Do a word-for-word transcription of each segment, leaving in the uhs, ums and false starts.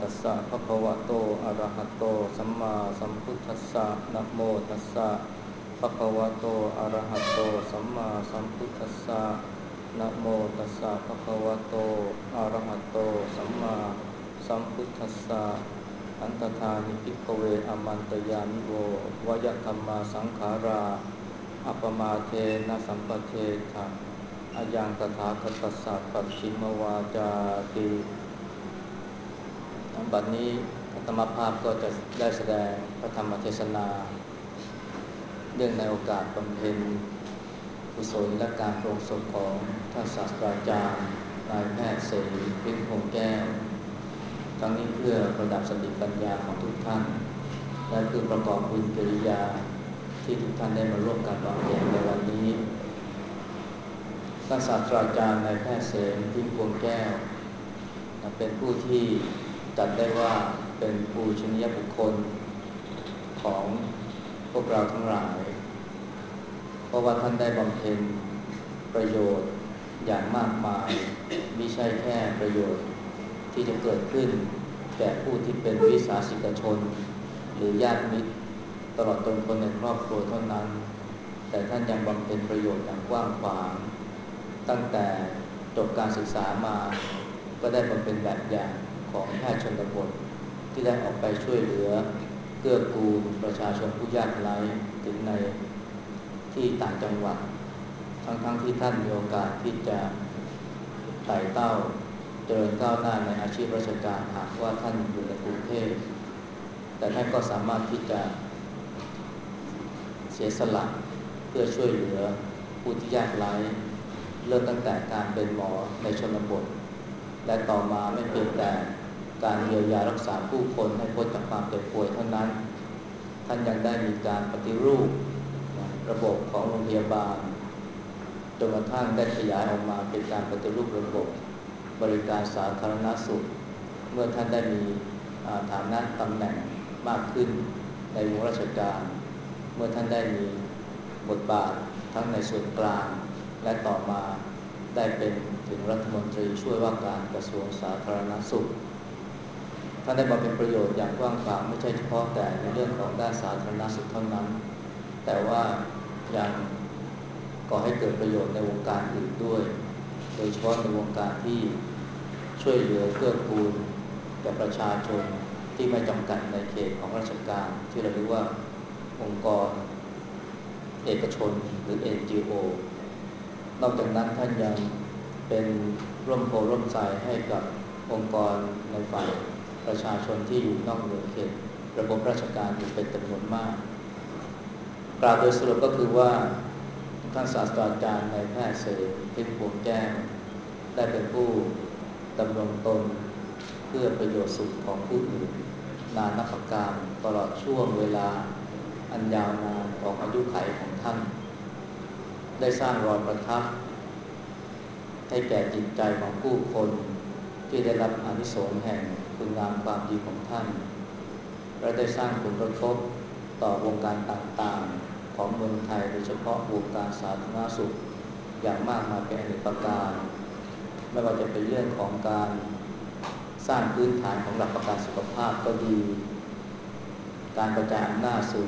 ตัสสะภะคะวะโตอะระหะโตสัมมาสัมพุทธัสสะนะโมตัสสะภะคะวะโตอะระหะโตสัมมาสัมพุทธัสสะนะโมตัสสะภะคะวะโตอะระหะโตสัมมาสัมพุทธัสสะอันตถานิภิกขเวอะมันตยามิโววยธัมมาสังขาราอัปปมาเทนะสัมปเทถะอายังตถาคตสสะปัจฉิมวาจาติบัดนี้อาตมาภาพก็จะได้แสดงพระธรรมเทศนาเนื่องในโอกาสบำเพ็ญกุศลและการโปรดศพของท่านศาสตราจารย์นายแพทย์เสรีพิมพ์พงษ์แก้วทั้งนี้เพื่อประดับสติปัญญาของทุกท่านและเพื่อประกอบบุญกิริยาที่ทุกท่านได้มาร่วมกันบำเพ็ญในวันนี้ท่านศาสตราจารย์นายแพทย์เสรีพิมพ์พงษ์แก้วเป็นผู้ที่จัดได้ว่าเป็นปูชนียบุคคลของพวกเราทั้งหลายเพราะว่าท่านได้บำเพ็ญประโยชน์อย่างมากมายไม่ใช่แค่ประโยชน์ที่จะเกิดขึ้นแก่ผู้ที่เป็นวิสาสิกชนหรือญาติมิตรตลอดจนคนในครอบครัวเท่านั้นแต่ท่านยังบำเพ็ญประโยชน์อย่างกว้างขวางตั้งแต่จบการศึกษามาก็ได้บำเพ็ญแบบอย่างของแพทย์ชนบทที่ได้ออกไปช่วยเหลือเกื้อกูลประชาชนผู้ยากไร้ถึงในที่ต่างจังหวัดทั้งๆ ที่ท่านมีโอกาสที่จะไต่เต้าเจริญก้าวหน้าในอาชีพราชการหากว่าท่านอยู่ในกรุงเทพแต่ท่านก็สามารถที่จะเสียสละเพื่อช่วยเหลือผู้ที่ยากไร้เริ่มตั้งแต่การเป็นหมอในชนบทและต่อมาไม่เพียงแต่การเยียวยารักษาผู้คนให้พ้นจากความเจ็บป่วยเท่านั้นท่านยังได้มีการปฏิรูประบบของโรงพยาบาลจนกระทั่งได้ขยายออกมาเป็นการปฏิรูประบบบริการสาธารณสุขเมื่อท่านได้มีฐานะตำแหน่งมากขึ้นในวงราชการเมื่อท่านได้มีบทบาททั้งในส่วนกลางและต่อมาได้เป็นถึงรัฐมนตรีช่วยว่าการกระทรวงสาธารณสุขท่านได้บำเพ็ญประโยชน์อย่างกว้างขวางไม่ใช่เฉพาะแต่ในเรื่องของด้านสาธารณสุขเท่านั้นแต่ว่ายังก่อให้เกิดประโยชน์ในวงการอื่นด้วยโดยเฉพาะในวงการที่ช่วยเหลือเกื้อกูลแก่ประชาชนที่ไม่จำกัดในเขตของราชการที่เราเรียกว่าองค์กรเอกชนหรือ เอ็น จี โอ นอกจากนั้นท่านยังเป็นร่มโพร่มไทรให้กับองค์กรในฝ่ายประชาชนที่อยู่นอกเหนือเขตระบบราชการอยู่เป็นจำนวนมากกล่าวโดยสรุปก็คือว่าท่านศาสตราจารย์นายแพทย์เสรีพิมพ์พงษ์แก้วได้เป็นผู้ดำรงตนเพื่อประโยชน์สุขของผู้อื่นนานนับประการตลอดช่วงเวลาอันยาวนานของอายุขัยของท่านได้สร้างรอยประทับให้แก่จิตใจของผู้คนที่ได้รับอานิสงส์แห่งคุณงามความดีของท่านและได้สร้างผลกระทบต่อวงการต่างๆของเมืองไทยโดยเฉพาะวงการสาธารณสุขอย่างมากมายเป็นอเนกประการไม่ว่าจะเป็นเรื่องของการสร้างพื้นฐานของหลักประกันสุขภาพก็ดีการกระจายอำนาจสู่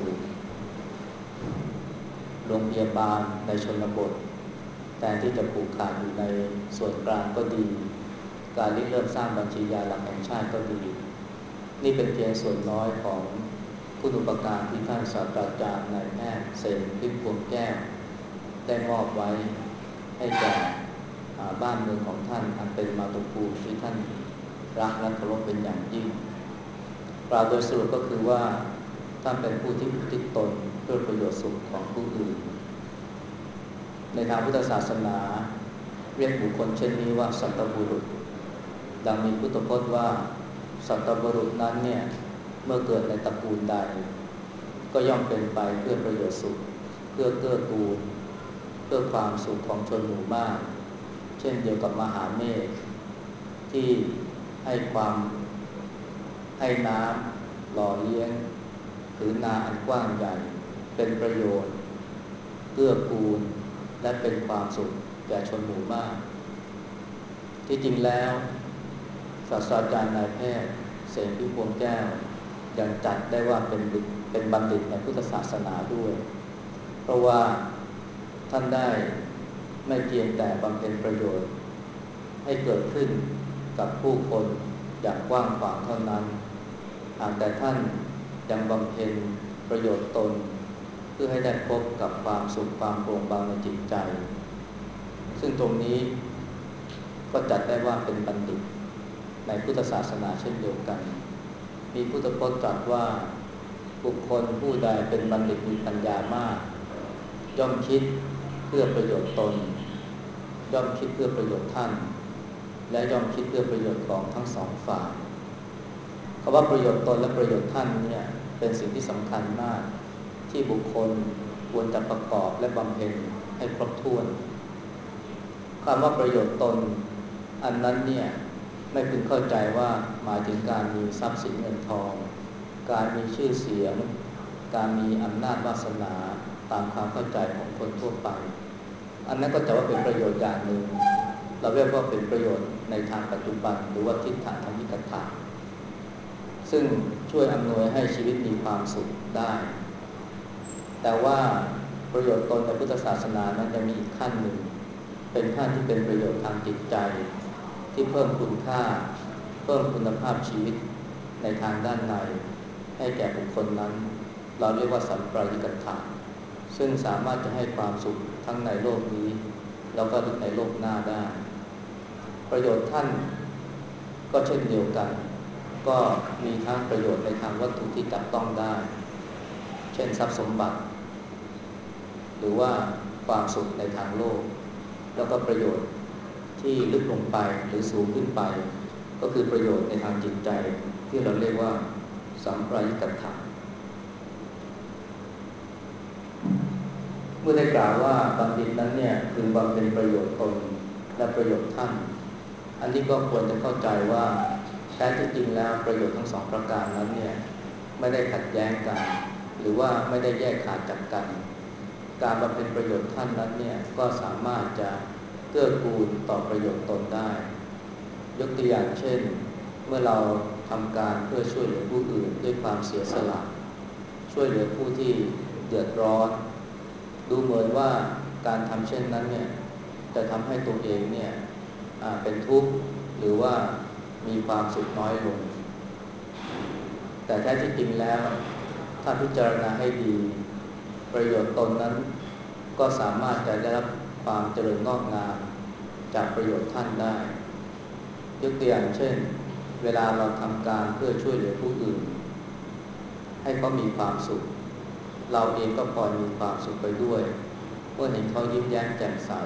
โรงพยาบาลในชนบทแทนที่จะผูกขาดอยู่ในส่วนกลางก็ดีการริเริ่มสร้างบัญชียาหลักแห่งชาติก็ดีนี่เป็นเพียงส่วนน้อยของคุณูปการที่ท่านศาสตราจารย์นายแพทย์เสรีพิมพ์พวงแก้วได้มอบไว้ให้แก่บ้านเมืองของท่านอันเป็นมาตุภูมิที่ท่านรักและเคารพเป็นอย่างยิ่งกล่าวโดยสรุปก็คือว่าท่านเป็นผู้ที่อุทิศตนเพื่อประโยชน์สุขของผู้อื่นในทางพุทธศาสนาเรียกบุคคลเช่นนี้ว่าสัตบุรุษดังมีพุทธพจน์ว่าสัตบุรุษนั้นเนี่ยเมื่อเกิดในตระกูลใดก็ย่อมเป็นไปเพื่อประโยชน์สุขเพื่อเกื้อกูลเพื่อความสุขของชนหมู่มากเช่นเดียวกับมหาเมฆที่ให้ความให้น้ำหล่อเลี้ยงผืนนาอันกว้างใหญ่เป็นประโยชน์เกื้อกูลและเป็นความสุขแก่ชนหมู่มากที่จริงแล้วศาสตราจารย์นายแพทย์เสเสรีพิพวงแก้วยังจัดได้ว่าเป็นเป็นบัณฑิตในพุทธศาสนาด้วยเพราะว่าท่านได้ไม่เพียงแต่บำเพ็ญประโยชน์ให้เกิดขึ้นกับผู้คนอย่างกว้างขวางเท่านั้นหากแต่ท่านยังบำเพ็ญประโยชน์ตนเพื่อให้ได้พบกับความสุขความโปร่งเบาในจิตใจซึ่งตรงนี้ก็จัดได้ว่าเป็นบัณฑิตในพุทธศาสนาเช่นเดียวกันมีพุทธพจน์ตรัสว่าบุคคลผู้ใดเป็นบัณฑิตมีปัญญามากย่อมคิดเพื่อประโยชน์ตนย่อมคิดเพื่อประโยชน์ท่านและย่อมคิดเพื่อประโยชน์ของทั้งสองฝ่ายคำว่าประโยชน์ตนและประโยชน์ท่านเนี่ยเป็นสิ่งที่สำคัญมากที่บุคคลควรจะประกอบและบำเพ็ญให้ครบถ้วนคำว่าประโยชน์ตนอันนั้นเนี่ยไม่พึงเข้าใจว่าหมายถึงการมีทรัพย์สินเงินทองการมีชื่อเสียงการมีอำนาจวาสนาตามความเข้าใจของคนทั่วไปอันนั้นก็จะว่าเป็นประโยชน์อย่างหนึ่งเราเรียกว่าเป็นประโยชน์ในทางปัจจุบันหรือว่าทิฏฐธรรมิกถาซึ่งช่วยอำนวยให้ชีวิตมีความสุขได้แต่ว่าประโยชน์ตนในพุทธศาสนานั้นยังมีอีกขั้นหนึ่งเป็นขั้นที่เป็นประโยชน์ทางจิตใจที่เพิ่มคุณค่าเพิ่มคุณภาพชีวิตในทางด้านในให้แก่บุคคลนั้นเราเรียกว่าสัมปรายิกถาซึ่งสามารถจะให้ความสุขทั้งในโลกนี้แล้วก็ในโลกหน้าได้ประโยชน์ท่านก็เช่นเดียวกันก็มีทั้งประโยชน์ในทางวัตถุที่จับต้องได้เช่นทรัพย์สมบัติหรือว่าความสุขในทางโลกแล้วก็ประโยชน์ที่ลึกลงไปหรือสูงขึ้นไปก็คือประโยชน์ในทางจิตใจที่เราเรียกว่าสัมปรายิกถาเมื่อได้กล่าวว่าบัณฑิตนั้นเนี่ยคือบำเพ็ญประโยชน์ตนและประโยชน์ท่านอันนี้ก็ควรจะเข้าใจว่าแท้ที่จริงแล้วประโยชน์ทั้งสองประการนั้นเนี่ยไม่ได้ขัดแย้งกันหรือว่าไม่ได้แยกขาดจากกันการบำเพ็ญประโยชน์ท่านนั้นเนี่ยก็สามารถจะเกื้อกูลต่อประโยชน์ตนได้ยกตัวอย่างเช่นเมื่อเราทำการเพื่อช่วยเหลือผู้อื่นด้วยความเสียสละช่วยเหลือผู้ที่เดือดร้อนดูเหมือนว่าการทำเช่นนั้นเนี่ยจะทำให้ตัวเองเนี่ยเป็นทุกข์หรือว่ามีความสุขน้อยลงแต่แท้ที่จริงแล้วถ้าพิจารณาให้ดีประโยชน์ตนนั้นก็สามารถจะได้รับความเจริญงอกงามจากประโยชน์ท่านได้ยกตัวอย่างเช่นเวลาเราทำการเพื่อช่วยเหลือผู้อื่นให้เขามีความสุขเราเองก็พลอยมีความสุขไปด้วยเมื่อเห็นเขายิ้มแย้มแจ่มใส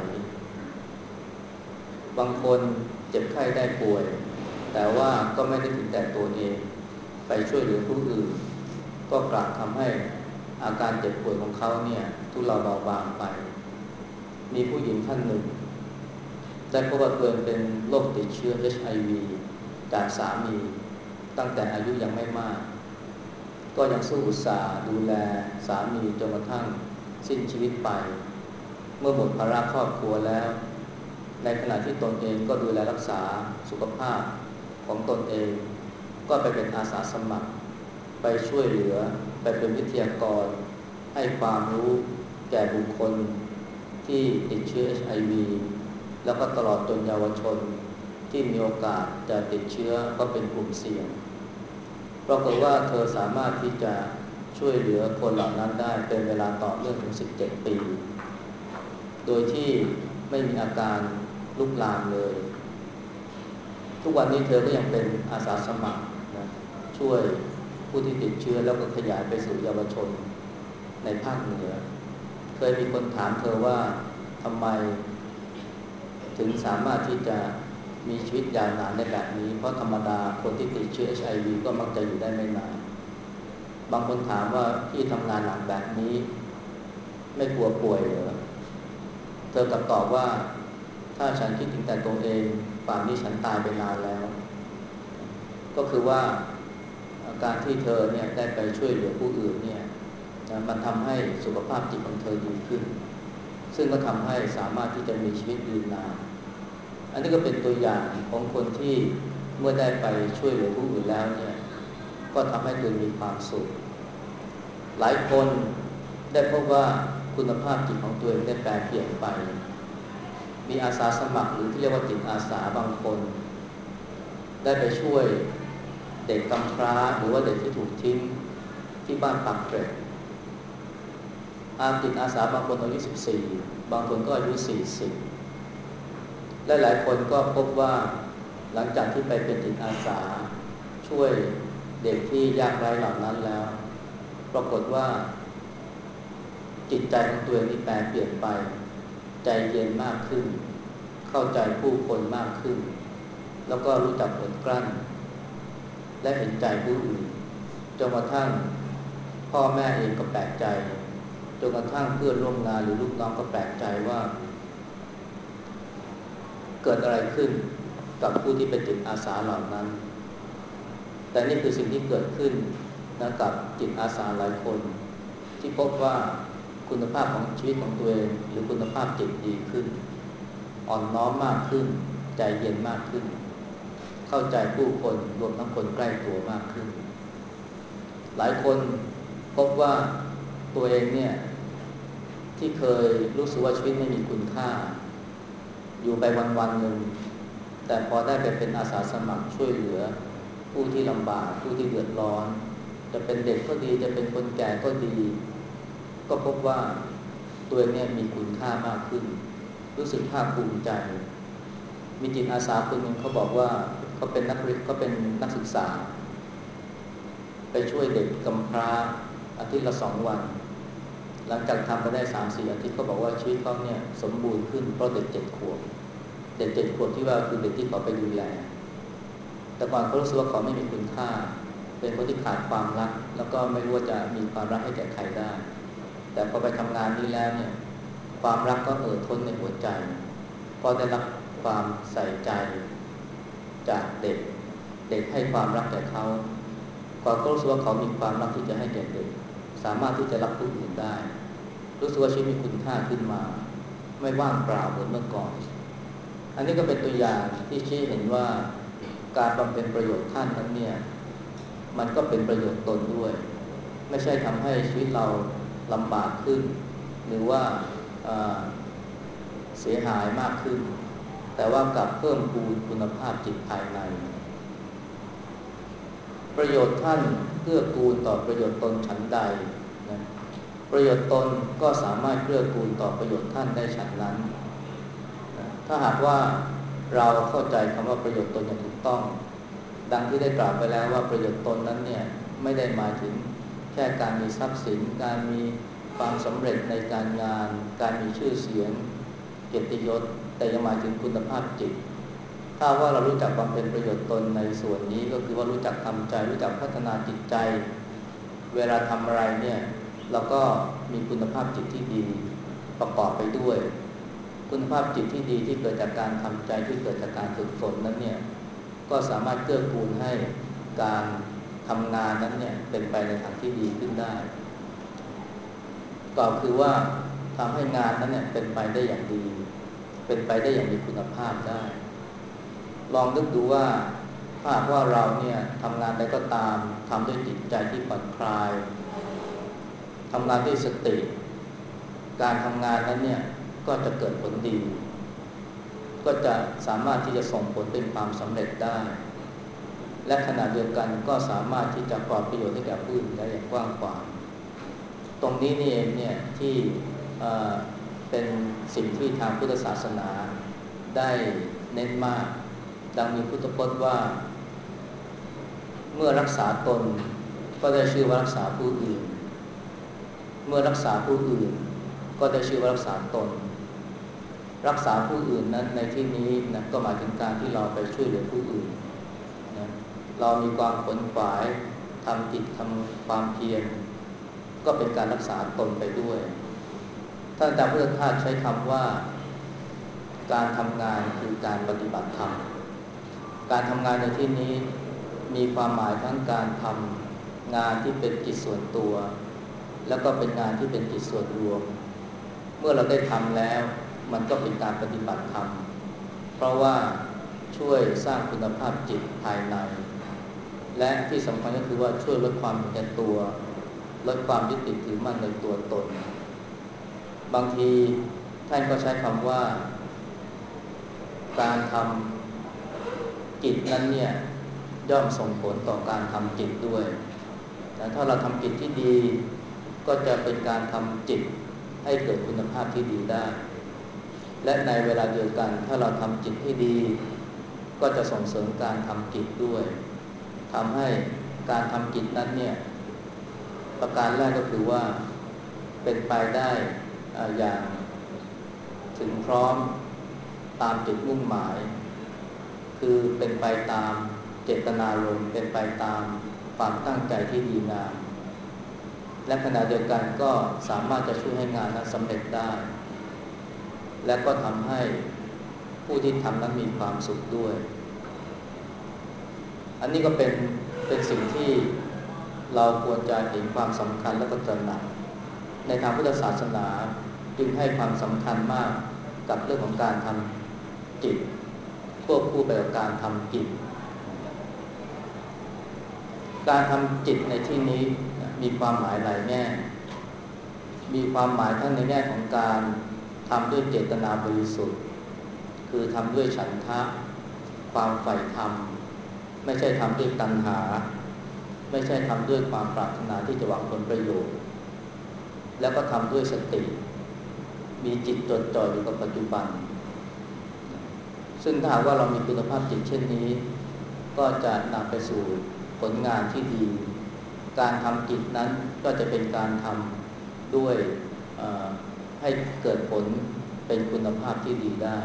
บางคนเจ็บไข้ได้ป่วยแต่ว่าก็ไม่ได้ถึงแต่ตัวเองไปช่วยเหลือผู้อื่นก็กลับทำให้อาการเจ็บป่วยของเขาเนี่ยทุเลาเบาบางไปมีผู้หญิงท่านหนึ่งได้พบว่าตัวเองเป็นโรคติดเชื้อ เอช ไอ วี จากสามีตั้งแต่อายุยังไม่มากก็ยังสู้อุตส่าห์ดูแลสามีจนกระทั่งสิ้นชีวิตไปเมื่อหมดภาระครอบครัวแล้วในขณะที่ตนเองก็ดูแลรักษาสุขภาพของตนเองก็ไปเป็นอาสาสมัครไปช่วยเหลือไปเป็นวิทยากรให้ความรู้แก่บุคคลที่ติดเชื้อ เอช ไอ วี แล้วก็ตลอดจนเยาวชนที่มีโอกาสจะติดเชื้อก็เป็นกลุ่มเสี่ยงปรากฏว่าเธอสามารถที่จะช่วยเหลือคนเหล่านั้นได้เป็นเวลาต่อเนื่องถึงสิบเจ็ดปีโดยที่ไม่มีอาการลุกลามเลยทุกวันนี้เธอก็ยังเป็นอาสาสมัครนะช่วยผู้ที่ติดเชื้อแล้วก็ขยายไปสู่เยาวชนในภาคเหนือเคยมีคนถามเธอว่าทำไมถึงสามารถที่จะมีชีวิตยาวนานได้แบบนี้เพราะธรรมดาคนที่ติดเชื้อ เอช ไอ วี ก็มักจะอยู่ได้ไม่นานบางคนถามว่าพี่ทำงานหนักแบบนี้ไม่กลัวป่วยเหรอเธอกลับตอบว่าถ้าฉันคิดถึงแต่ตัวเองป่านนี้ฉันตายไปนานแล้วก็คือว่าการที่เธอเนี่ยได้ไปช่วยเหลือผู้อื่นเนี่ยมันทำให้สุขภาพจิตของเธอดีขึ้นซึ่งก็ทำให้สามารถที่จะมีชีวิตยืนนานอันนี้ก็เป็นตัวอย่างของคนที่เมื่อได้ไปช่วยเหลือผู้อื่นแล้วเนี่ยก็ทำให้ตัวมีความสุขหลายคนได้พบว่าคุณภาพจิตของตัวเองได้แปลเปลี่ยนไปมีอาสาสมัครหรือที่เรียกว่าจิตอาสาบางคนได้ไปช่วยเด็กกำพร้าหรือว่าเด็กที่ถูกทิ้งที่บ้านปากเกร็ดอาจิตอาสาบางคนอายุสิบสี่บางคนก็อายุสี่สิบและหลายคนก็พบว่าหลังจากที่ไปเป็นจิตอาสาช่วยเด็กที่ยากไร้เหล่านั้นแล้วปรากฏว่าจิตใจของตัวเองนี่แปลเปลี่ยนไปใจเย็นมากขึ้นเข้าใจผู้คนมากขึ้นแล้วก็รู้จักอดกลั้นและเห็นใจผู้อื่นจนกระทั่งพ่อแม่เองก็แปลกใจจนกระทั่งเพื่อนร่วมงานหรือลูกน้องก็แปลกใจว่าเกิดอะไรขึ้นกับผู้ที่เป็นจิตอาสาเหล่านั้นแต่นี่คือสิ่งที่เกิดขึ้นนะกับจิตอาสาหลายคนที่พบว่าคุณภาพของชีวิตของตัวเองหรือคุณภาพจิตดีขึ้นอ่อนน้อมมากขึ้นใจเย็นมากขึ้นเข้าใจผู้คนรวมทั้งคนใกล้ตัวมากขึ้นหลายคนพบว่าตัวเองเนี่ยที่เคยรู้สึกว่าชีวิตไม่มีคุณค่าอยู่ไปวันๆหนึ่งแต่พอได้ไปเป็นอาสาสมัครช่วยเหลือผู้ที่ลำบากผู้ที่เดือดร้อนจะเป็นเด็กก็ดีจะเป็นคนแก่ก็ดีก็พบว่าตัวเองเนี่ยมีคุณค่ามากขึ้นรู้สึกภาคภูมิใจมีจิตอาสาคนหนึ่งเขาบอกว่าเขาเป็นนักเรียนเขาเป็นนักศึกษาไปช่วยเด็กกำพร้าอาทิตย์ละสองวันหลังจากทำไปได้สามสี่อาทิตย์เขาบอกว่าชีวิตเขาเนี่ยสมบูรณ์ขึ้นเพราะเด็กเจ็ดขวบเด็กเจ็ดขวบที่ว่าคือเด็กที่เขาไปดูแลแต่ก่อนเขารู้สึกว่าเขาไม่มีคุณค่าเป็นคนที่ขาดความรักแล้วก็ไม่รู้ว่าจะมีความรักให้แก่ใครได้แต่พอไปทำงานนี้แล้วเนี่ยความรักก็เอ่อท้นในหัวใจพอได้รับความใส่ใจจากเด็กเด็กให้ความรักแก่เขาเขาก็รู้สึกว่าเขามีความรักที่จะให้แก่เด็กสามารถที่จะรักผู้อื่นได้รู้สึกว่าชีวิตมีคุณค่าขึ้นมาไม่ว่างเปล่าเหมือนเมื่อก่อนอันนี้ก็เป็นตัวอย่างที่ชี้เห็นว่าการบำเพ็ญประโยชน์ท่านนั้นเนี่ยมันก็เป็นประโยชน์ตนด้วยไม่ใช่ทำให้ชีวิตเราลำบากขึ้นหรือว่าเสียหายมากขึ้นแต่ว่ากลับเพิ่มพูนคุณภาพจิตภายในประโยชน์ท่านเพื่อกูลต่อประโยชน์ตนฉันใดนะประโยชน์ตนก็สามารถเพื่อกูลต่อประโยชน์ท่านได้ฉันนั้นนะถ้าหากว่าเราเข้าใจคำว่าประโยชน์ตนอย่างถูกต้องดังที่ได้กล่าวไปแล้วว่าประโยชน์ตนนั้นเนี่ยไม่ได้หมายถึงแค่การมีทรัพย์สินการมีความสำเร็จในการงานการมีชื่อเสียงเกียรติยศแต่ยังหมายถึงคุณภาพจิตถ้าว่าเรารู้จักบำเพ็ญประโยชน์ตนในส่วนนี้ก็คือว่ารู้จักทำใจรู้จักพัฒนาจิตใจเวลาทำอะไรเนี่ยเราก็มีคุณภาพจิตที่ดีประกอบไปด้วยคุณภาพจิตที่ดีที่เกิดจากการทำใจที่เกิดจากการฝึกฝนนั้นเนี่ยก็สามารถเกื้อกูลให้การทำงานนั้นเนี่ยเป็นไปในทางที่ดีขึ้นได้ก็คือว่าทำให้งานนั้นเนี่ยเป็นไปได้อย่างดีเป็นไปได้อย่างมีคุณภาพได้ลองนึกดูว่าถ้าหากว่าเราเนี่ยทำงานใดก็ตามทำด้วยจิตใจที่ผ่อนคลายทำงานด้วยสติการทำงานนั้นเนี่ยก็จะเกิดผลดีก็จะสามารถที่จะส่งผลเป็นความสำเร็จได้และขณะเดียวกันก็สามารถที่จะก่อประโยชน์ให้แก่ผู้อื่นได้อย่างกว้างขวางตรงนี้นี่เองเนี่ยที่เป็นสิ่งที่ทางพุทธศาสนาได้เน้นมากดังมีพุทธพจน์ว่าเมื่อรักษาตนก็ได้ชื่อว่ารักษาผู้อื่นเมื่อรักษาผู้อื่นก็ได้ชื่อว่ารักษาตนรักษาผู้อื่นนั้นในที่นี้นะก็หมายถึงการที่เราไปช่วยเหลือผู้อื่นนะเรามีความขวนขวายทำจิตทำความเพียรก็เป็นการรักษาตนไปด้วยท่านอาจารย์พุทธทาสใช้คำว่าการทำงานคือการปฏิบัติธรรมการทำงานในที่นี้มีความหมายทั้งการทำงานที่เป็นกิจส่วนตัวแล้วก็เป็นงานที่เป็นกิจส่วนรวมเมื่อเราได้ทำแล้วมันก็เป็นการปฏิบัติธรรมเพราะว่าช่วยสร้างคุณภาพจิตภายในและที่สำคัญก็คือว่าช่วยลดความเห็นแก่ตัวลดความยึดติดถือมั่นในตัวตนบางทีท่านก็ใช้คำว่าการทำกิจนั้นเนี่ยย่อมส่งผลต่อการทำจิตด้วยแต่ถ้าเราทำจิตที่ดีก็จะเป็นการทำจิตให้เกิดคุณภาพที่ดีได้และในเวลาเดียวกันถ้าเราทำจิตให้ดีก็จะส่งเสริมการทำจิตด้วยทำให้การทำจิตนั้นเนี่ยประการแรกก็คือว่าเป็นไปได้อย่างถึงพร้อมตามจุดมุ่งหมายคือเป็นไปตามเจตนารมณ์เป็นไปตามความตั้งใจที่ดีงามและขณะเดียวกันก็สามารถจะช่วยให้งานนั้นสำเร็จได้และก็ทำให้ผู้ที่ทำนั้นมีความสุขด้วยอันนี้ก็เป็นเป็นสิ่งที่เราควรจะเห็นความสำคัญและก็ตระหนักในทางพุทธศาสนาจึงให้ความสำคัญมากกับเรื่องของการทำจิตควบคู่ไปกับการทำกิจการทำจิตในที่นี้มีความหมายหลายแง่มีความหมายทั้งในแง่ของการทำด้วยเจตนาบริสุทธิ์คือทำด้วยฉันทะความใฝ่ธรรมไม่ใช่ทำด้วยตัณหาไม่ใช่ทำด้วยความปรารถนาที่จะหวังผลประโยชน์แล้วก็ทำด้วยสติมีจิตจดจ่ออยู่กับปัจจุบันซึ่งถ้าหากว่าเรามีคุณภาพจิตเช่นนี้ก็จะนำไปสู่ผลงานที่ดีการทำจิตนั้นก็จะเป็นการทำด้วยให้เกิดผลเป็นคุณภาพที่ดีได้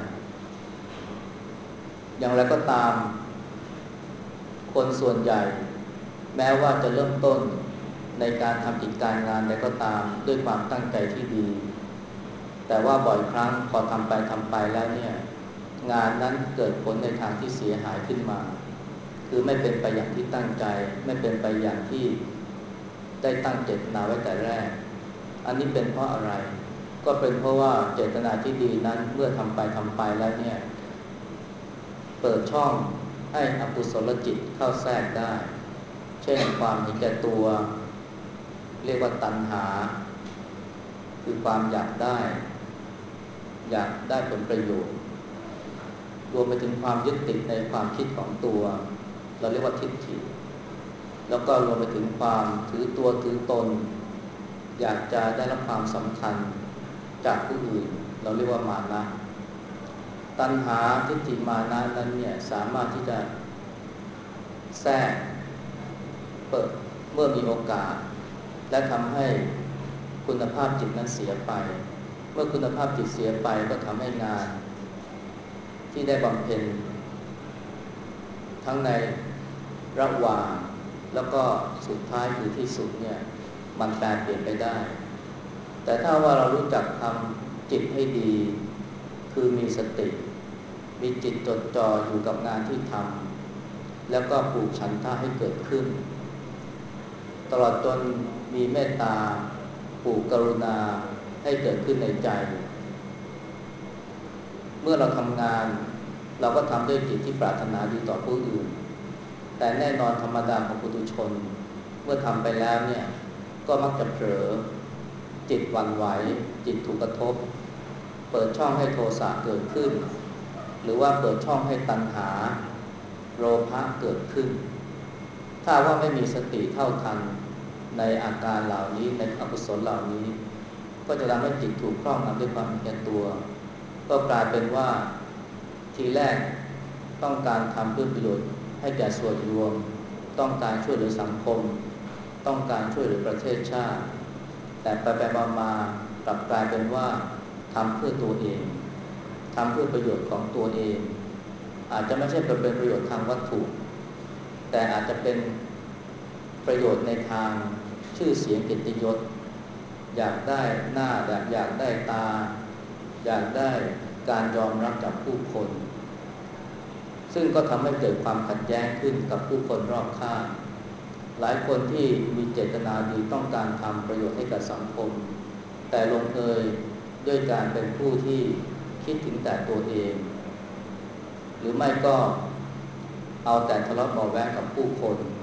อย่างไรก็ตามคนส่วนใหญ่แม้ว่าจะเริ่มต้นในการทำกิจการงานใดก็ตามด้วยความตั้งใจที่ดีแต่ว่าบ่อยครั้งพอทำไปทำไปแล้วเนี่ยงานนั้นเกิดผลในทางที่เสียหายขึ้นมาคือไม่เป็นไปอย่างที่ตั้งใจไม่เป็นไปอย่างที่ได้ตั้งเจตนาไว้แต่แรกอันนี้เป็นเพราะอะไรก็เป็นเพราะว่าเจตนาที่ดีนั้นเมื่อทำไปทำไปแล้วเนี่ยเปิดช่องให้อกุศลจิตเข้าแทรกได้เช่นความเห็นแก่ตัวเรียกว่าตัณหาคือความอยากได้อยากได้ผลประโยชน์รวมไปถึงความยึดติดในความคิดของตัวเราเรียกว่าทิฏฐิแล้วก็รวมไปถึงความถือตัวถือตนอยากจะได้รับความสำคัญจากผู้อื่นเราเรียกว่ามานะตัณหาทิฏฐิมานะนั้นเนี่ยสามารถที่จะแทรกเปิดเมื่อมีโอกาสและทำให้คุณภาพจิตนั้นเสียไปเมื่อคุณภาพจิตเสียไปก็ทำให้งานที่ได้บำเพ็ญทั้งในระหว่างแล้วก็สุดท้ายคือที่สุดเนี่ยมันแปรเปลี่ยนไปได้แต่ถ้าว่าเรารู้จักทำจิตให้ดีคือมีสติมีจิตจดจ่ออยู่กับงานที่ทำแล้วก็ปลูกฉันทะให้เกิดขึ้นตลอดจนมีเมตตาปลูกกรุณาให้เกิดขึ้นในใจเมื่อเราทำงานเราก็ทำด้วยจิตที่ปรารถนาดีต่อผู้อื่นแต่แน่นอนธรรมดาของปุถุชนเมื่อทำไปแล้วเนี่ยก็มักจะเผลอจิตหวั่นไหวจิตถูกกระทบเปิดช่องให้โทสะเกิดขึ้นหรือว่าเปิดช่องให้ตัณหาโลภะเกิดขึ้นถ้าว่าไม่มีสติเท่าทันในอาการเหล่านี้ในอกุศลเหล่านี้ก็จะทำให้จิตถูกครอบงำด้วยความเห็นแก่ตัวก็กลายเป็นว่าทีแรกต้องการทำเพื่อประโยชน์ให้แก่ส่วนรวมต้องการช่วยเหลือสังคมต้องการช่วยเหลือประเทศชาติแต่ไปไปมาๆกลับกลายเป็นว่าทำเพื่อตัวเองทำเพื่อประโยชน์ของตัวเองอาจจะไม่ใช่เป็นประโยชน์ทางวัตถุแต่อาจจะเป็นประโยชน์ในทางชื่อเสียงเกียรติยศอยากได้หน้าอยากได้ตาอยากได้การยอมรับจากผู้คนซึ่งก็ทำให้เกิดความขัดแย้งขึ้นกับผู้คนรอบข้างหลายคนที่มีเจตนาดีต้องการทำประโยชน์ให้กับสังคมแต่ลงเอยด้วยการเป็นผู้ที่คิดถึงแต่ตัวเองหรือไม่ก็เอาแต่ทะเลาะเบาะแว้งกับผู้คน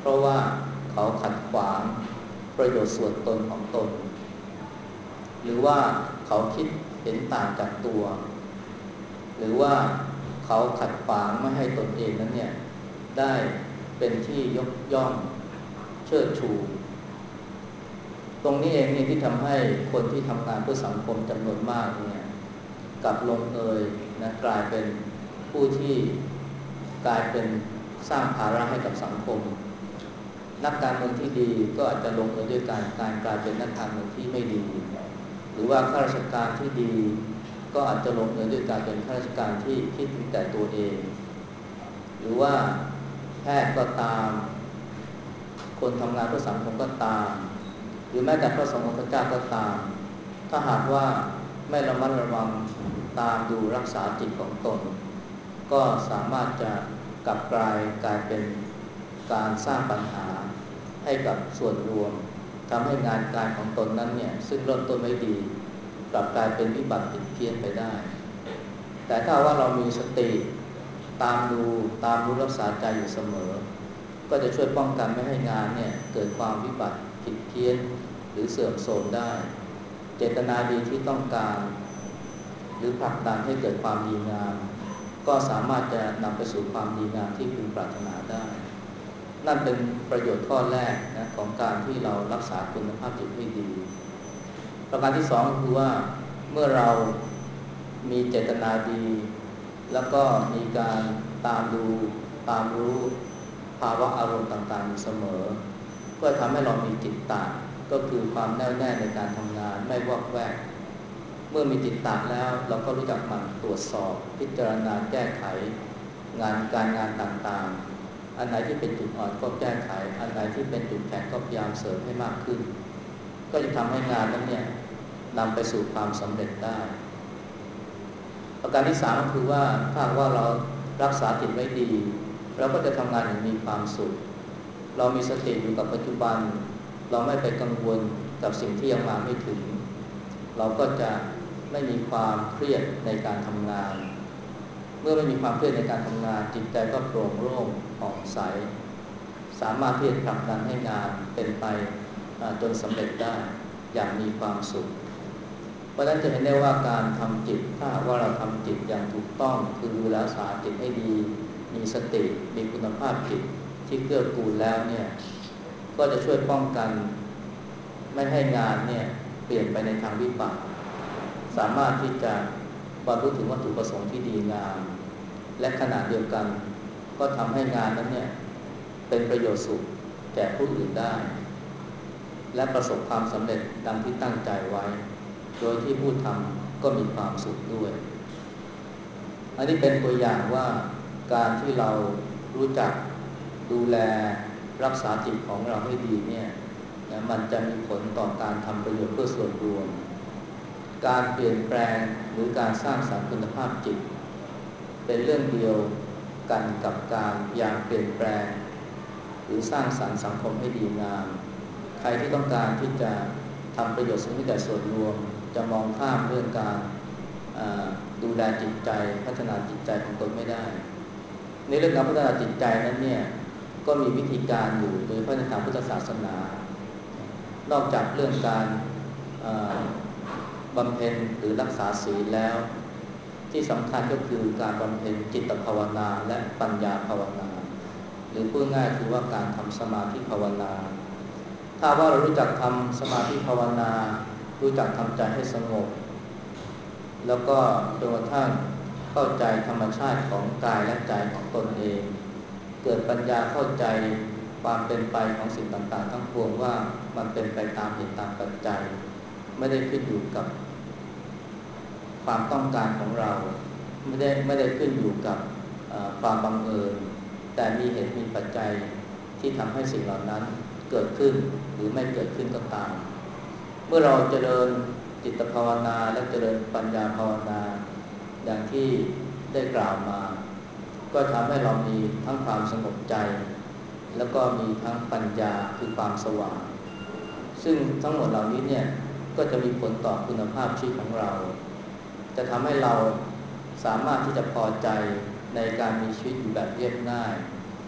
เพราะว่าเขาขัดขวางประโยชน์ส่วนตนของตนหรือว่าเขาคิดเห็นต่างจากตัวหรือว่าเขาขัดขวางไม่ให้ตนเองนั้นเนี่ยได้เป็นที่ยกย่องเชิดชูตรงนี้เองนี่ที่ทำให้คนที่ทำงานเพื่อสังคมจำนวนมากเนี่ยกลับลงเอยนะกลายเป็นผู้ที่กลายเป็นสร้างภาระให้กับสังคมนักการเมืองที่ดีก็อาจจะลงเอยด้วยการการกลายเป็นนักการเมืองที่ไม่ดีหรือว่าข้าราชการที่ดีก็อาจจะลงเอยด้วยการเป็นข้าราชการที่คิดถึงแต่ตัวเองหรือว่าแพทย์ก็ตามคนทำงานเพื่อสังคมก็ตามหรือแม้แต่พระสงฆ์องค์เจ้าก็ตามถ้าหากว่าไม่ระมัดระวังตามดูรักษาจิตของตนก็สามารถจะกลับกลายกลายเป็นการสร้างปัญหาให้กับส่วนรวมทำให้งานการของตนนั้นเนี่ยซึ่งเริ่มต้นไม่ดีกลับกลายเป็นวิบัติผิดเพี้ยนไปได้แต่ถ้าว่าเรามีสติตามดูตามรู้รักษาใจอยู่เสมอก็จะช่วยป้องกันไม่ให้งานเนี่ยเกิดความวิบัติผิดเพี้ยนหรือเสื่อมโทรมได้เจตนาดีที่ต้องการหรือผลักดันให้เกิดความดีงามก็สามารถจะนำไปสู่ความดีงามที่พึงปรารถนาได้นั่นเป็นประโยชน์ข้อแรกนะของการที่เรารักษาคุณภาพจิตให้ดีประการที่สองคือว่าเมื่อเรามีเจตนาดีแล้วก็มีการตามดูตามรู้ภาวะอารมณ์ต่างๆอยู่เสมอเพื่อทำให้เรามีจิตตะก็คือความแน่วแน่ในการทำงานไม่วอกแวกเมื่อมีจิตตะแล้วเราก็รู้จักหมั่นตรวจสอบพิจารณาแก้ไขงานการงานต่างๆอันไหนที่เป็นจุดอ่อนก็แก้ไขอันไหนที่เป็นจุดแข็งก็พยายามเสริมให้มากขึ้นก็จะทำให้งานนั้นเนี่ยนำไปสู่ความสำเร็จได้ประการที่สามก็คือว่าถ้าว่าเรารักษาจิตไว้ดีเราก็จะทำงานอย่างมีความสุขเรามีสติอยู่กับปัจจุบันเราไม่ไปกังวลกับสิ่งที่ยังมาไม่ถึงเราก็จะไม่มีความเครียดในการทำงานเมื่อไม่มีความเครียดในการทำงานจิตใจก็โปร่งโล่งผ่องใสสามารถที่จะผลักดันให้งานเป็นไปจนสำเร็จได้อย่างมีความสุขเพราะฉะนั้นจะเห็นได้ว่าการทำจิตถ้าว่าเราทำจิตอย่างถูกต้องคือดูแลรักษาจิตให้ดีมีสติมีคุณภาพจิตที่เกื้อกูลแล้วเนี่ยก็จะช่วยป้องกันไม่ให้งานเนี่ยเปลี่ยนไปในทางวิบัติสามารถที่จะบรรลุถึงวัตถุประสงค์ที่ดีงามและขณะเดียวกันก็ทำให้งานนั้นเนี่ยเป็นประโยชน์สุขแก่ผู้อื่นได้และประสบความสำเร็จดังที่ตั้งใจไว้โดยที่ผู้ทำก็มีความสุขด้วยอันนี้เป็นตัวอย่างว่าการที่เรารู้จักดูแลรักษาจิตของเราให้ดีเนี่ยนะมันจะมีผลต่อการทำประโยชน์เพื่อส่วนรวมการเปลี่ยนแปลงหรือการสร้างสรรค์คุณภาพจิตเป็นเรื่องเดียวกันกับการพยายามเปลี่ยนแปลงหรือสร้างสรรค์สังคมให้ดีงามใครที่ต้องการที่จะทำประโยชน์ให้แก่ส่วนรวมจะมองข้ามเรื่องการดูแลจิตใจพัฒนาจิตใจของตนไม่ได้ในเรื่องการพัฒนาจิตใจนั้นเนี่ยก็มีวิธีการอยู่โดยเฉพาะในทางพุทธศาสนานอกจากเรื่องการบำเพ็ญหรือรักษาศีลแล้วที่สำคัญก็คือการบำเพ็ญจิตภาวนาและปัญญาภาวนาหรือพูดง่ายคือว่าการทำสมาธิภาวนาถ้าว่าเรารู้จักทำสมาธิภาวนารู้จักทำใจให้สงบแล้วก็จนกระทั่งเข้าใจธรรมชาติของกายและใจของตนเองเกิดปัญญาเข้าใจความเป็นไปของสิ่งต่างๆทั้งปวงว่ามันเป็นไปตามเหตุตามปัจจัยไม่ได้ขึ้นอยู่กับความต้องการของเราไม่ได้ไม่ได้ขึ้นอยู่กับความบังเอิญแต่มีเหตุมีปัจจัยที่ทำให้สิ่งเหล่านั้นเกิดขึ้นหรือไม่เกิดขึ้นก็ตามเมื่อเราเจริญจิตภาวนาและเจริญปัญญาภาวนาอย่างที่ได้กล่าวมาก็ทำให้เรามีทั้งความสงบใจแล้วก็มีทั้งปัญญาคือความสว่างซึ่งทั้งหมดเหล่านี้เนี่ยก็จะมีผลต่อคุณภาพชีวิตของเราจะทำให้เราสามารถที่จะพอใจในการมีชีวิตอยู่แบบเรียบง่าย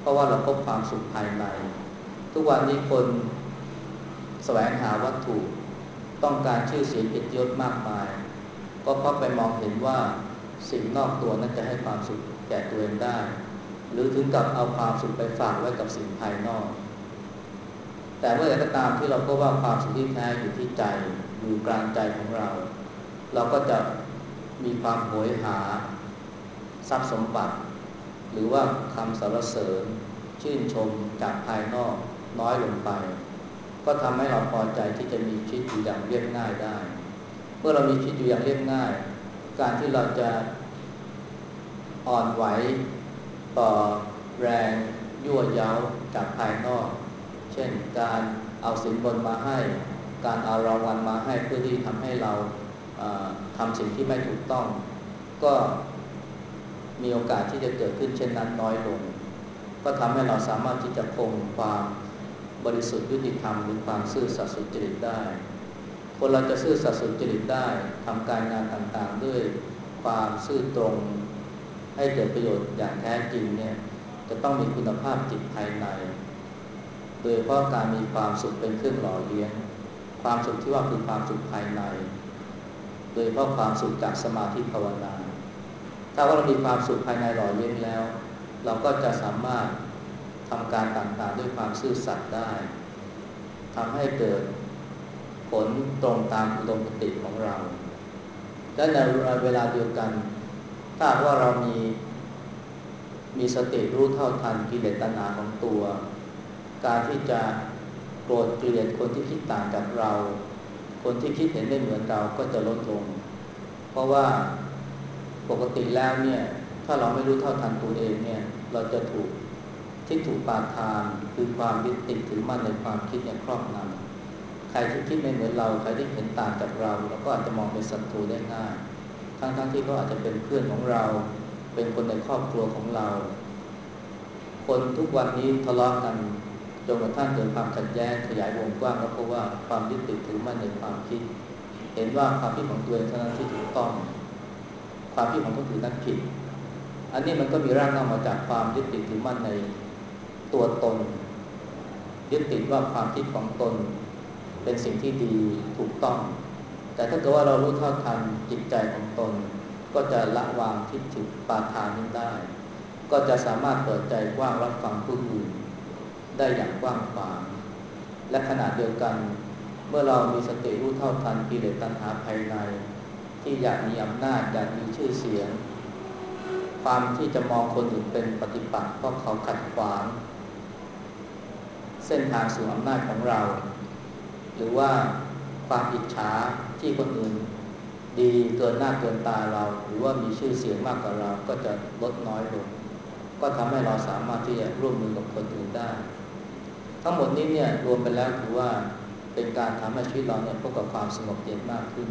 ราะว่าเราพบความสุขภายในทุกวันนี้คนแสวงหาวัตถุต้องการชื่อเสียงเกียรติยศมากมายก็เพราะไปมองเห็นว่าสิ่งนอกตัวนั้นจะให้ความสุขแก่ตัวเองได้หรือถึงกับเอาความสุขไปฝากไว้กับสิ่งภายนอกแต่เมื่อไหร่ก็ตามที่เราพบว่าความสุขที่แท้อยู่ที่ใจอยู่กลางใจของเราเราก็จะมีความโหยหาทรัพย์สมบัติหรือว่าคำสรรเสริญชื่นชมจากภายนอกน้อยลงไปก็ทำให้เราพอใจที่จะมีชีวิตอยู่อย่างเรียบง่ายได้เมื่อเรามีชีวิตอยู่อย่างเรียบง่ายการที่เราจะอ่อนไหวต่อแรงยั่วเย้าจากภายนอกเช่นการเอาสินบนมาให้การเอารางวัลมาให้เพื่อที่ทำให้เราทำสิ่งที่ไม่ถูกต้องก็มีโอกาสที่จะเกิดขึ้นเช่นนั้นน้อยลงก็ทำให้เราสามารถที่จะคงความบริสุทธิ์ยุติธรรมหรือความซื่อสัตย์สุจริตได้คนเราจะซื่อสัตย์สุจริตได้ทำการงานต่างๆด้วยความซื่อตรงให้เกิดประโยชน์อย่างแท้จริงเนี่ยจะต้องมีคุณภาพจิตภายในโดยเฉพาะการมีความสุขเป็นเครื่องหล่อเลี้ยงความสุขที่ว่าคือความสุขภายในโดยเฉพาะความสุขจากสมาธิภาวนาถ้าว่าเรามีความสุขภายในหล่อเลี้ยงแล้วเราก็จะสามารถทำการต่างๆด้วยความซื่อสัตย์ได้ทำให้เกิดผลตรงตามอุดมคติของเราและในเวลาเดียวกันถ้าว่าเรามีมีสติรู้เท่าทันกิเลสตัณหาของตัวการที่จะโกรธเกลียดคนที่คิดต่างจากเราคนที่คิดเห็นไม่เหมือนเราก็จะลดลงเพราะว่าปกติแล้วเนี่ยถ้าเราไม่รู้เท่าทันตัวเองเนี่ยเราจะถูกที่ถูกปาทานคือความยึดติดถือมั่นในความคิดเนี่ยครอบงำใครที่คิดไม่เหมือนเราใครที่เห็นต่างจากเราเราก็อาจจะมองเป็นศัตรูได้ง่ายทั้งๆ ที่ก็อาจจะเป็นเพื่อนของเราเป็นคนในครอบครัวของเราคนทุกวันนี้ทะเลาะกันจนกระทั่งเกิดความขัดแย้งขยายวงกว้างก็เพราะว่าความยึดติดถือมั่นในความคิดเห็นว่าความคิดของตัวเองเท่านั้นที่ถูกต้องความคิดของคนอื่นนั้นผิดอันนี้มันก็มีรากเหง้ามาจากความยึดติดถือมั่นในตัวตนยึดติดว่าความคิดของตนเป็นสิ่งที่ดีถูกต้องแต่ถ้าเกิดว่าเรารู้เท่าทันจิตใจของตนก็จะละวางทิฏฐิปาทานนี้ได้ก็จะสามารถเปิดใจกว้างรับฟังผู้อื่นได้อย่างกว้างขวางและขณะเดียวกันเมื่อเรามีสติรู้เท่าทันกิเลสตัณหาภายในที่อยากมีอำนาจอยากมีชื่อเสียงความที่จะมองคนอื่นเป็นปฏิปักษ์เพราะเขาขัดขวางเส้นทางสู่อำนาจของเราหรือว่าความอิจฉาที่คนอื่นดีเกินหน้าเกินตาเราหรือว่ามีชื่อเสียงมากกว่าเราก็จะลดน้อยลงก็ทำให้เราสามารถที่จะร่วมมือกับคนอื่นได้ทั้งหมดนี้เนี่ยรวมไปแล้วถือว่าเป็นการทำให้ชีวิตเราเนี่ยพบกับความสงบเย็นมากขึ้น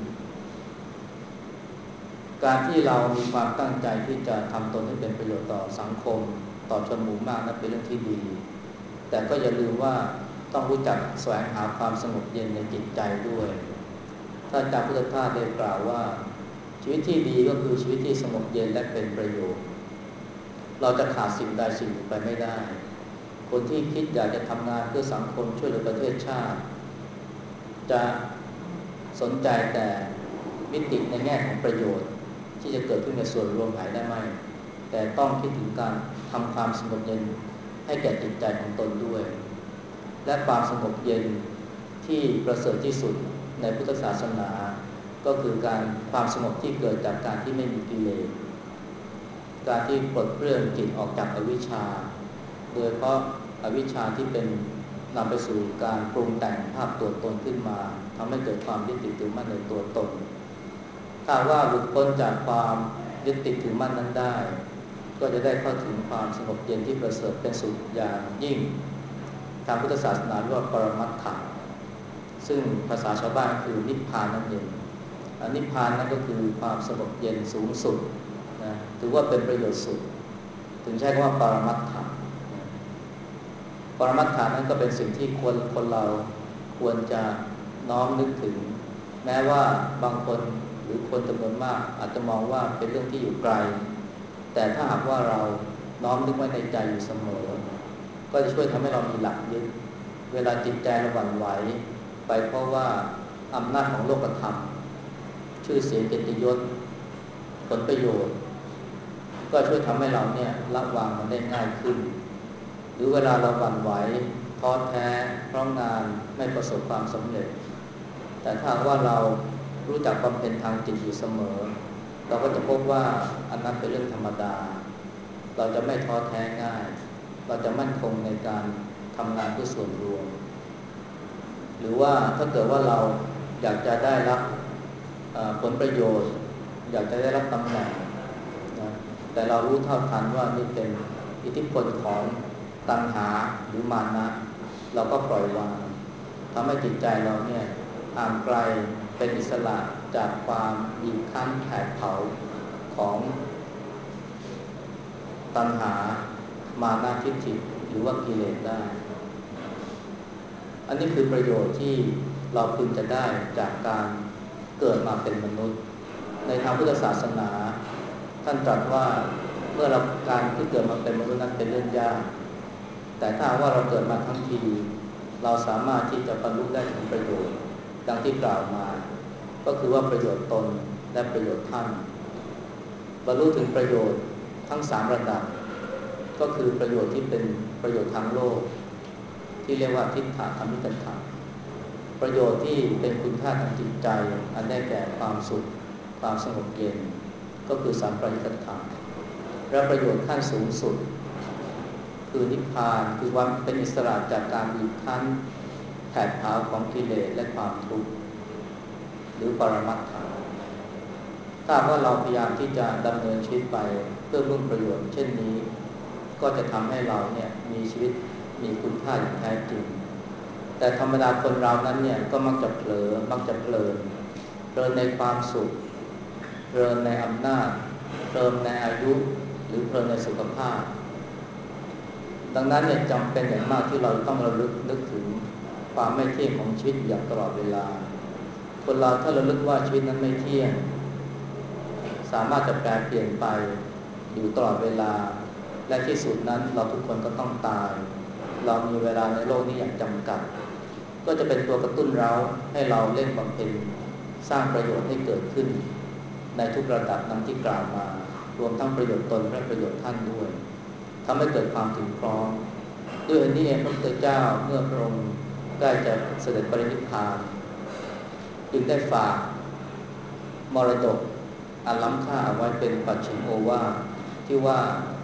การที่เรามีความตั้งใจที่จะทำตนให้เป็นประโยชน์ต่อสังคมต่อชนหมู่มากนั้นเป็นเรื่องที่ดีแต่ก็อย่าลืมว่าต้องรู้จักแสวงหาความสงบเย็นในจิตใจด้วยท่านอาจารย์พุทธทาสได้กล่าวว่าชีวิตที่ดีก็คือชีวิตที่สงบเย็นและเป็นประโยชน์เราจะขาดสิ่งใดสิ่งหนึ่งไปไม่ได้คนที่คิดอยากจะทำงานเพื่อสังคมช่วยเหลือประเทศชาติจะสนใจแต่มิติในแง่ของประโยชน์ที่จะเกิดขึ้นในส่วนรวมหายได้ไหมแต่ต้องคิดถึงการทำความสงบเย็นให้แก่จิตใจของตนด้วยและความสงบเย็นที่ประเสริฐที่สุดในพุทธศาสนาก็คือการความสงบที่เกิดจากการที่ไม่มีกิเลสการที่ปลดเปลื้องจิตออกจากอวิชชาโดยเพราะอวิชชาที่เป็นนำไปสู่การปรุงแต่งภาพตัวตนขึ้นมาทำให้เกิดความยึดติดถือมั่นในตัวตนถ้าว่าหลุดพ้นจากความยึดติดถือมั่นนั้นได้ก็จะได้เข้าถึงความสงบเย็นที่ประเสริฐเป็นสุขอย่างยิ่งทางพุทธศาสนาเรียกว่าปรมัตถะซึ่งภาษาชาวบ้านคือนิพพานนั่นเองนิพพานนั่นก็คือความสงบเย็นสูงสุดนะถือว่าเป็นประโยชน์สุดถึงใช้คำว่าปรมัตถะปรมัตถะนั้นก็เป็นสิ่งที่ควรคนเราควรจะน้อมนึกถึงแม้ว่าบางคนหรือคนจำนวนมากอาจจะมองว่าเป็นเรื่องที่อยู่ไกลแต่ถ้าหากว่าเราน้อมนึกไว้ในใจอยู่เสมอก็จะช่วยทำให้เรามีหลักยึดเวลาจิตใจเราหวั่นไหวไปเพราะว่าอำนาจของโลกธรรมชื่อเสียงเกียรติยศผลประโยชน์ก็ช่วยทำให้เราเนี่ยละวางมันได้ง่ายขึ้นหรือเวลาเราหวั่นไหวท้อแท้เพราะงานไม่ประสบความสำเร็จแต่ถ้าว่าเรารู้จักบำเพ็ญทางจิตอยู่เสมอเราก็จะพบว่าอันนั้นเป็นเรื่องธรรมดาเราจะไม่ท้อแท้ง่ายเราจะมั่นคงในการทำงานเพื่อส่วนรวมหรือว่าถ้าเกิดว่าเราอยากจะได้รับผลประโยชน์อยากจะได้รับตำแหน่งนะแต่เรารู้เท่าทันว่านี่เป็นอิทธิพลของตัณหาหรือมานะเราก็ปล่อยวางทำให้จิตใจเราเนี่ยห่างไกลเป็นอิสระจากความบีบคั้นแผดเผาของตัณหามานะทิฏฐิหรือว่ากิเลสได้อันนี้คือประโยชน์ที่เราพึงจะได้จากการเกิดมาเป็นมนุษย์ในทางพุทธศาสนาท่านตรัสว่าเมื่อเราการที่เกิดมาเป็นมนุษย์นั้นเป็นเรื่องยากแต่ถ้าว่าเราเกิดมาทั้งทีเราสามารถที่จะบรรลุได้ถึงประโยชน์ดังที่กล่าวมาก็คือว่าประโยชน์ตนและประโยชน์ท่านบรรลุถึงประโยชน์ทั้งสามระดับก็คือประโยชน์ที่เป็นประโยชน์ทางโลกที่เรียกว่าทิฏฐธรรมิกถะประโยชน์ที่เป็นคุณค่าทางจิตใจอันได้แก่ความสุขความสงบเย็นก็คือสัมปรายิกถะและประโยชน์ขั้นสูงสุดคือนิพพานคือความเป็นอิสระจากการบีบคั้นแผดเผาของกิเลสและความทุกข์หรือปรมัตถะถ้าว่าเราพยายามที่จะดำเนินชีวิตไปเพื่อรุ่งประโยชน์เช่นนี้ก็จะทำให้เราเนี่ยมีชีวิตมีคุณค่าอย่างแท้จริงแต่ธรรมดาคนเรานั้นเนี่ยก็มักจะเผลอมักจะเพลินเพลินในความสุขเพลินในอำนาจเพลินในอายุหรือเพลินในสุขภาพดังนั้นเนี่ยจำเป็นอย่างมากที่เราต้องระลึกนึกถึงความไม่เที่ยงของชีวิตอย่างตลอดเวลาคนเราถ้าระลึกว่าชีวิตนั้นไม่เที่ยงสามารถจะแปรเปลี่ยนไปอยู่ตลอดเวลาและที่สุดนั้นเราทุกคนก็ต้องตายเรามีเวลาในโลกนี้อย่างจำกัดก็จะเป็นตัวกระตุ้นเราให้เราเร่งบำเพ็ญสร้างประโยชน์ให้เกิดขึ้นในทุกระดับนั้นที่กล่าวมารวมทั้งประโยชน์ตนและประโยชน์ท่านด้วยทำให้เกิดความถึงพร้อมด้วยอันนี้เองพระพุทธเจ้าเมื่อพระองค์ใกล้จะเสด็จปรินิพพานจึงได้ฝากมรดกอันล้ำค่าเอาไว้เป็นปัจฉิมโอวาทที่ว่า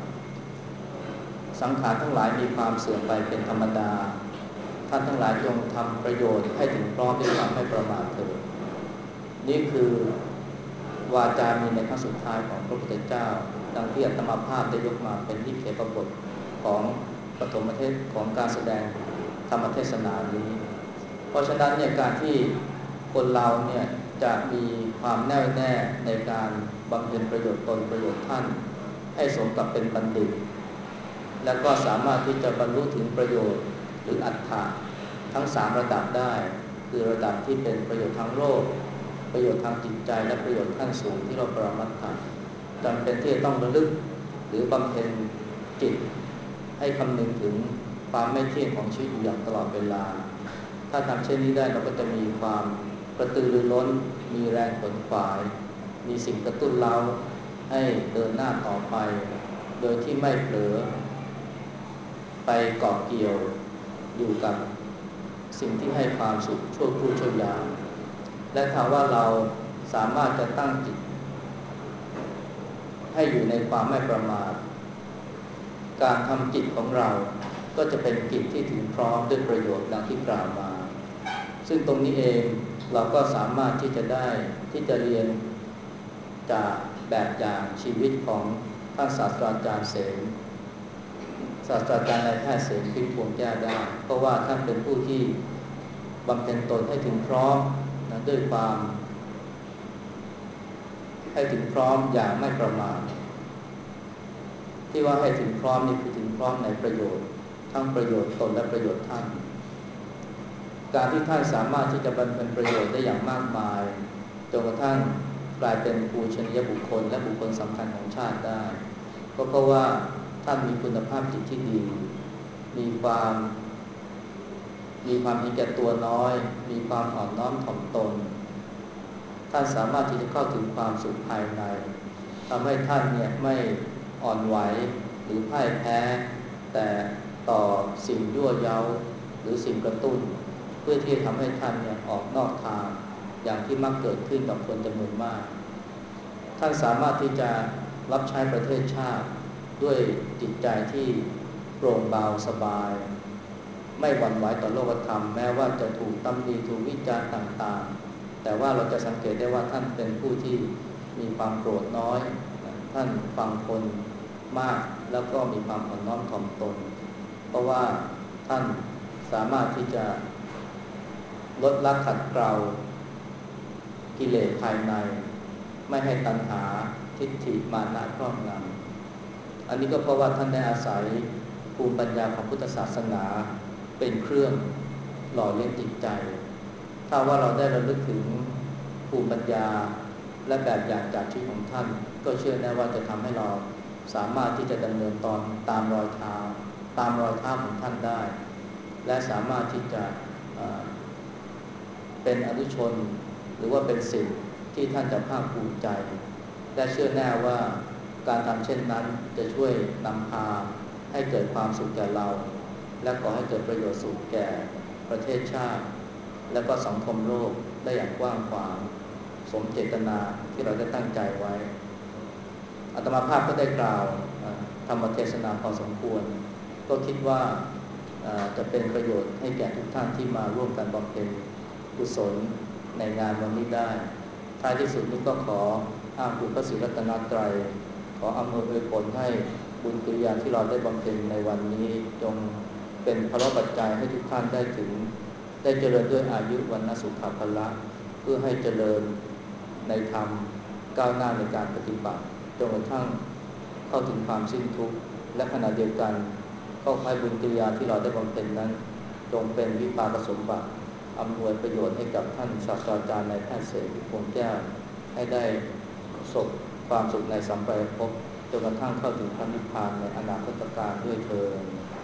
สังขารทั้งหลายมีความเสื่อมไปเป็นธรรมดาท่านทั้งหลายจงทำประโยชน์ให้ถึงพร้อมด้วยความไม่ประมาทเถิดนี่คือวาจามีในครั้งสุดท้ายของพระพุทธเจ้าดังที่อาตมาภาพได้ยกมาเป็นนิเทศบทของปฐมเทศของการแสดงธรรมเทศนานี้เพราะฉะนั้นเนี่ยการที่คนเราเนี่ยจะมีความแน่วแน่ในการบำเพ็ญประโยชน์ตนประโยชน์ท่านให้สมกับเป็นบัณฑิตและก็สามารถที่จะบรรลุถึงประโยชน์หรืออัตถะทั้งสามระดับได้คือระดับที่เป็นประโยชน์ทางโลกประโยชน์ทางจิตใจและประโยชน์ขั้นสูงที่เราปรมัตถะจำเป็นที่จะต้องระลึกหรือบำเพ็ญจิตให้คำนึงถึงความไม่เที่ยงของชีวิตอยู่อย่างตลอดเวลาถ้าทำเช่นนี้ได้เราก็จะมีความกระตือรือร้นมีแรงขนขวายมีสิ่งกระตุ้นเราให้เดินหน้าต่อไปโดยที่ไม่เผลอไปเกาะเกี่ยวอยู่กับสิ่งที่ให้ความสุขชั่วครู่ชั่วยามและถ้าว่าเราสามารถจะตั้งจิตให้อยู่ในความไม่ประมาทการทำจิตของเราก็จะเป็นจิตที่ถึงพร้อมด้วยประโยชน์ดังที่กล่าวมาซึ่งตรงนี้เองเราก็สามารถที่จะได้ที่จะเรียนจากแบบอย่างชีวิตของท่านศาสตราจารย์เสนศาสตราจารย์นายแพทย์เสนพิมพ์พวงแก้วได้เพราะว่าท่านเป็นผู้ที่บำเพ็ญตนให้ถึงพร้อมนะด้วยความให้ถึงพร้อมอย่างไม่ประมาทที่ว่าให้ถึงพร้อมนี่คือถึงพร้อมในประโยชน์ทั้งประโยชน์ตนและประโยชน์ท่านการที่ท่านสามารถที่จะบรรเพ็ญประโยชน์ได้อย่างมากมายจนกระทั่งกลายเป็นปูชนียบุคคลและบุคคลสำคัญของชาติได้ก็เพราะว่าท่านมีคุณภาพจิตที่ดีมีความมีความเห็นแก่ตัวน้อยมีความอ่อนน้อมถ่อมตนท่านสามารถที่จะเข้าถึงความสุขภายในทำให้ท่านเนี่ยไม่อ่อนไหวหรือพ่ายแพ้แต่ต่อสิ่งยั่วเย้าหรือสิ่งกระตุ้นเพื่อที่จะทำให้ท่านเนี่ยออกนอกทางอย่างที่มักเกิดขึ้นกับคนจำนวนมากท่านสามารถที่จะรับใช้ประเทศชาติด้วยจิตใจที่โปร่งเบาสบายไม่หวั่นไหวต่อโลกธรรมแม้ว่าจะถูกตำหนิถูกวิจารณ์ต่างๆแต่ว่าเราจะสังเกตได้ว่าท่านเป็นผู้ที่มีความโกรธน้อยท่านฟังคนมากแล้วก็มีความอ่อนน้อมถ่อมตนเพราะว่าท่านสามารถที่จะลดละขัดเกลากิเลสภายในไม่ให้ตัณหาทิฏฐิมานะครอบงำอันนี้ก็เพราะว่าท่านได้อาศัยภูมิปัญญาของพุทธศาสนาเป็นเครื่องหล่อเลี้ยงจิตใจถ้าว่าเราได้ระลึกถึงภูมิปัญญาและแบบอย่างจากชีวิตของท่านก็เชื่อแน่ว่าจะทำให้เราสามารถที่จะดำเนินตอนตามรอยเท้าตามรอยเท้าของท่านได้และสามารถที่จะเป็นอนุชนหรือว่าเป็นศิษย์ที่ท่านจะภาคภูมิใจและเชื่อแน่ว่าการทำเช่นนั้นจะช่วยนำพาให้เกิดความสุขแก่เราและก่อให้เกิดประโยชน์สุขแก่ประเทศชาติและก็สังคมโลกได้อย่างกว้างขวางสมเจตนาที่เราได้ตั้งใจไว้อาตมาภาพก็ได้กล่าวธรรมเทศนาพอสมควรก็คิดว่าจะเป็นประโยชน์ให้แก่ทุกท่านที่มาร่วมกันบำเพ็ญกุศลในงานวันนี้ได้ท้ายที่สุดนี้ก็ขออ้างคุณพระศรีรัตนตรัยขออำนวยอวยผลให้บุญกิริยาที่เราได้บำเพ็ญในวันนี้จงเป็นพระปัจจัยให้ทุกท่านได้ถึงได้เจริญด้วยอายุวรรณสุขภละเพื่อให้เจริญในธรรมก้าวหน้าในการปฏิบัติจนกระทั่งเข้าถึงความสิ้นทุกข์และขณะเดียวกันก็ให้บุญกิริยาที่เราได้บำเพ็ญนั้นจงเป็นวิปากสมบัติอำนวยประโยชน์ให้กับท่านศาสตราจารย์นายแพทย์เสรีพงษ์แก้วให้ได้ประสบความสุขในสัมปรายภพจนกระทั่งเข้าถึงพระนิพพานในอนาคตการด้วยเทอญ